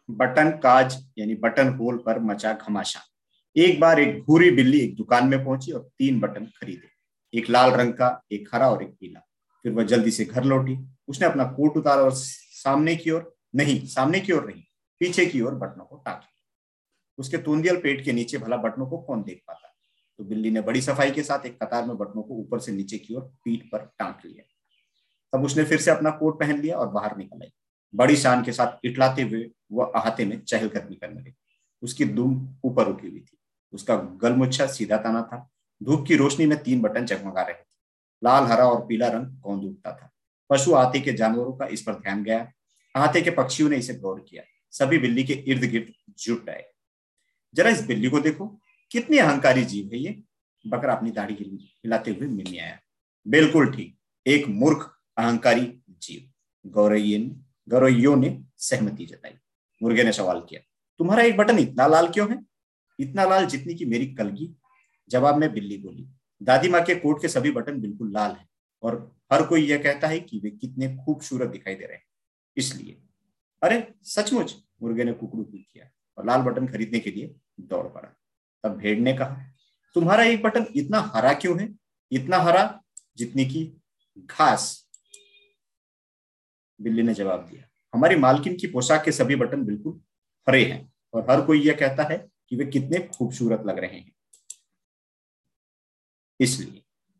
Button काज यानी button whole पर मचा घमासान। एक बार एक भूरी बिल्ली एक दुकान में पहुंची और 3 बटन खरीदे, एक लाल रंग का, एक हरा और एक पीला। फिर वह जल्दी से घर लौटी। उसने अपना कोट उतारा और सामने की ओर नहीं, पीछे की ओर बटनों को टाँक लिया। उसके तूंदियल पेट के नीचे भला बटनों को कौन देख पाता। तो बिल्ली ने बड़ी सफाई के साथ एक कतार में बटनों को ऊपर से नीचे की ओर पीठ पर टाँक लिया। तब उसने फिर से अपना कोट पहन लिया और बाहर निकल आई। बड़ी शान के साथ इटलाते हुए वह अहाते में चहलकदमी करने लगी। उसकी दुम ऊपर उठी हुई थी, उसका गलमुच्छा सीधा ताना था। धूप की रोशनी में 3 बटन जगमगा रहे थे। लाल, हरा और पीला रंग कौंध उठता था। पशु आते के जानवरों का इस पर ध्यान गया। आते के पक्षियों ने इसे गौर किया। सभी बिल्ली के इर्द गिर्द जुट आए। जरा इस बिल्ली को देखो, कितनी अहंकारी जीव है ये। बकरा अपनी दाढ़ी हिलाते हुए मिमियाया। बिल्कुल ठीक, एक मूर्ख अहंकारी जीव। गौरैयों ने सहमति जताई। मुर्गे ने सवाल किया, तुम्हारा एक बटन इतना लाल क्यों है? इतना लाल जितनी की मेरी कलगी। जवाब में बिल्ली बोली, दादी माँ के कोट के सभी बटन बिल्कुल लाल हैं और हर कोई यह कहता है कि वे कितने खूबसूरत दिखाई दे रहे हैं, इसलिए। अरे सचमुच? मुर्गे ने कुकड़ू किया और लाल बटन खरीदने के लिए दौड़ पड़ा। तब भेड़ ने कहा, तुम्हारा एक बटन इतना हरा क्यों है? इतना हरा जितनी की घास। बिल्ली ने जवाब दिया, हमारी मालकिन की पोशाक के सभी बटन बिल्कुल हरे हैं और हर कोई यह कहता है कि वे कितने खूबसूरत लग रहे हैं, इसलिए।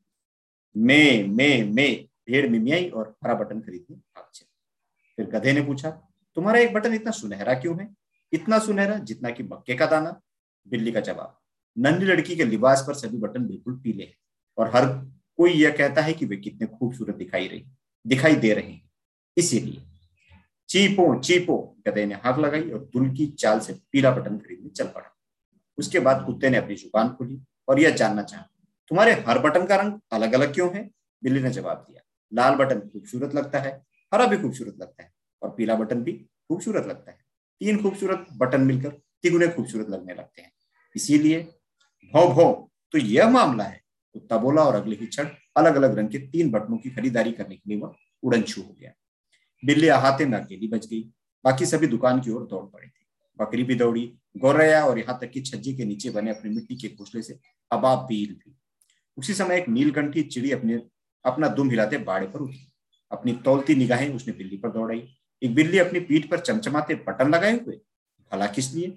मैं भेड़ मिमियाई और हरा बटन खरीदने भाग चली। फिर गधे ने पूछा, तुम्हारा एक बटन इतना सुनहरा क्यों है? इतना सुनहरा जितना कि मक्के का दाना। बिल्ली का जवाब, नन्ही लड़की के लिबास पर सभी बटन बिल्कुल पीले हैं और हर कोई यह कहता है कि वे कितने खूबसूरत दिखाई दे रहे हैं, इसीलिए। चीपो चीपो, गधे ने हाथ लगाई और दुल की चाल से पीला बटन खरीदने चल पड़ा। उसके बाद कुत्ते ने अपनी जुबान खोली और यह जानना चाहा, तुम्हारे हर बटन का रंग अलग अलग क्यों है? बिल्ली ने जवाब दिया, लाल बटन खूबसूरत लगता है, हरा भी खूबसूरत लगता है और पीला बटन भी खूबसूरत लगता है। 3 खूबसूरत बटन मिलकर तिगुने खूबसूरत लगने लगते हैं, इसीलिए। भौ भौ, तो यह मामला है, कुत्ता बोला और अगले ही क्षण अलग अलग रंग के 3 बटनों की खरीदारी करने के लिए वह उड़नछू हो गया। बिल्ली अहाते में अकेली बच गई। बाकी सभी दुकान की ओर दौड़ पड़े थे। बकरी भी दौड़ी, गौरैया और यहाँ तक कि छज्जे के नीचे बने अपनी मिट्टी के घोंसले से अबाबील भी। उसी समय एक नीलकंठी चिड़ी अपना दुम हिलाते बाड़े पर उठी। अपनी तौलती निगाहें उसने बिल्ली पर दौड़ाई। एक बिल्ली अपनी पीठ पर चमचमाते बटन लगाए हुए, भला किस लिए?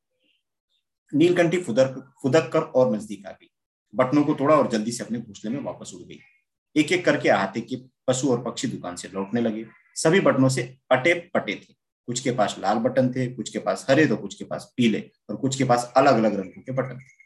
नीलकंठी फुदक कर और नजदीक आ गई, बटनों को तोड़ा और जल्दी से अपने घोंसले में वापस उड़ गई। एक एक करके आते के पशु और पक्षी दुकान से लौटने लगे। सभी बटनों से अटे पटे थे। कुछ के पास लाल बटन थे, कुछ के पास हरे, तो कुछ के पास पीले और कुछ के पास अलग अलग रंगों के बटन थे।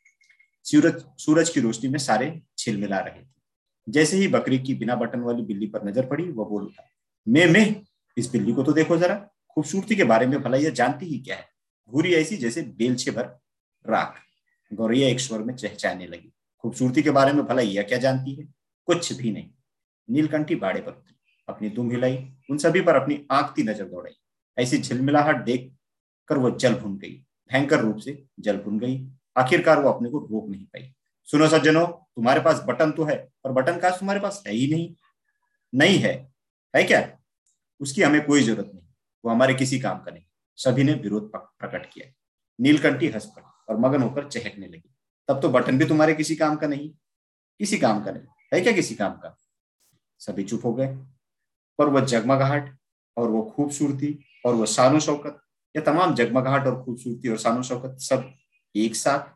सूरज की रोशनी में सारे छिलमिला रहे थे। जैसे ही बकरी की बिना बटन वाली बिल्ली पर नजर पड़ी, वह बोल उठा, मैं इस बिल्ली को तो देखो जरा। खूबसूरती के बारे में भला यह जानती ही क्या है? भूरी ऐसी जैसे बेलछे भर राख। गौरैया एक स्वर में चहचहाने लगी, खूबसूरती के बारे में भला यह क्या जानती है? कुछ भी नहीं। नीलकंठी बाड़े पर उतरी, अपनी दुम हिलाई, उन सभी पर अपनी आंखती नजर दौड़ाई। ऐसी झिलमिलाहट देख कर वह जल भुन गई, भयंकर रूप से जल भुन गई। आखिरकार वो अपने को रोक नहीं पाई। सुनो सज्जनों, तुम्हारे पास बटन तो है, पर बटन काज तुम्हारे पास है ही नहीं। नहीं है क्या? उसकी हमें कोई जरूरत नहीं, वो हमारे किसी काम का नहीं। सभी ने विरोध प्रकट किया। नीलकंठी हंस पड़ी और मगन होकर चहकने लगी। तब तो बटन भी तुम्हारे किसी काम का नहीं। किसी काम का नहीं है क्या? किसी काम का? सभी चुप हो गए। पर वह जगमगाहट और वो खूबसूरती और वह शानो शौकत, यह तमाम जगमगाहट और खूबसूरती और शानो शौकत सब एक साथ।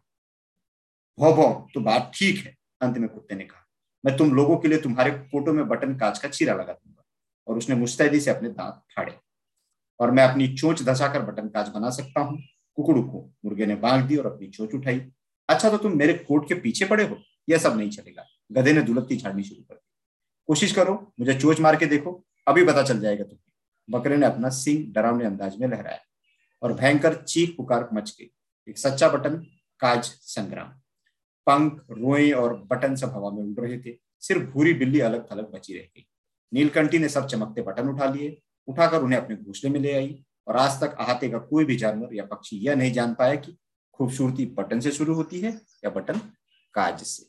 भौ भौ, तो बात ठीक है, अंत में कुत्ते ने कहा, मैं तुम लोगों के लिए तुम्हारे कोटों में बटन कांच का चीरा लगा दूंगा। और उसने मुस्तैदी से अपने दांत फाड़े। और मैं अपनी चोंच धसाकर बटन कांच बना सकता हूँ। कुकड़ू को मुर्गे ने बांध दी और अपनी चोंच उठाई। अच्छा, तो तुम मेरे कोट के पीछे पड़े हो? यह सब नहीं चलेगा। गधे ने दुलत्ती झाड़नी शुरू कर दी। कोशिश करो, मुझे चोंच मार के देखो, अभी पता चल जाएगा तुम्हें। बकरे ने अपना सींग डरावने अंदाज में लहराया और भयंकर चीख पुकार मच गई। एक सच्चा बटन काज संग्राम। पंख, रोए और बटन सब हवा में उड़ रहे थे। सिर्फ भूरी बिल्ली अलग थलग बची रह गई। नीलकंठी ने सब चमकते बटन उठा लिए, उठाकर उन्हें अपने घोंसले में ले आई। और आज तक अहाते का कोई भी जानवर या पक्षी यह नहीं जान पाया कि खूबसूरती बटन से शुरू होती है या बटन काज से।